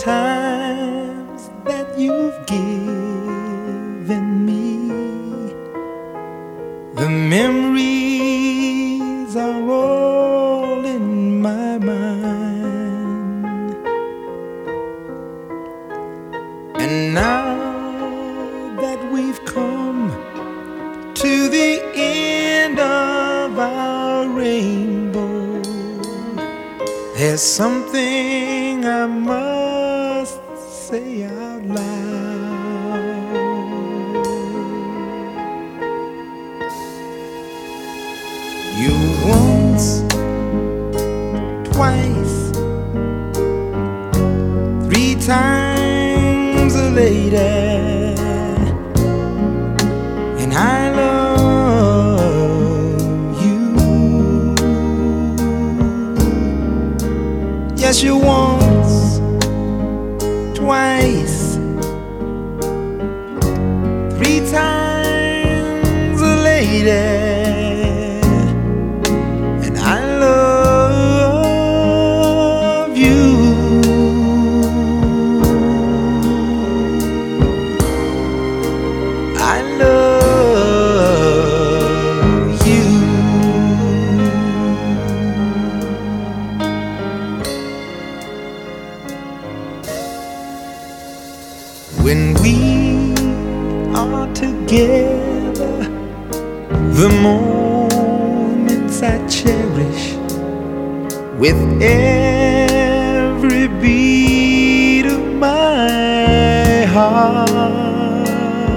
times that you've given me. The memories are all in my mind. And now that we've come to the end of our rainbow, there's something I must say out loud. You once, twice, 3 times a lady, and I love you. Yes, you once, twice, 3 times a lady, and I love you. I love you. When we are together, the moments I cherish with every beat of my heart.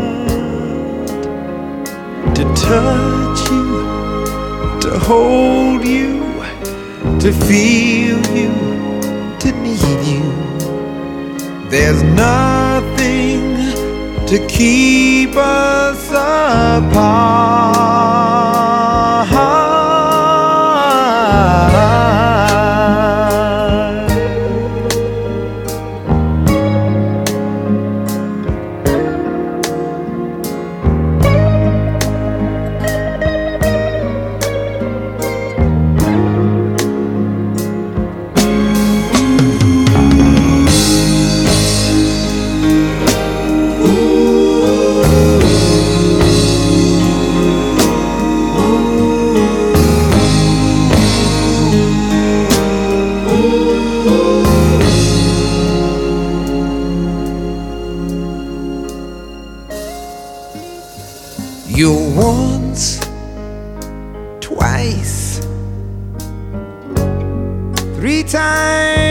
To touch you, to hold you, to feel you, to need you. There's nothing to keep us apart. You once, twice, 3 times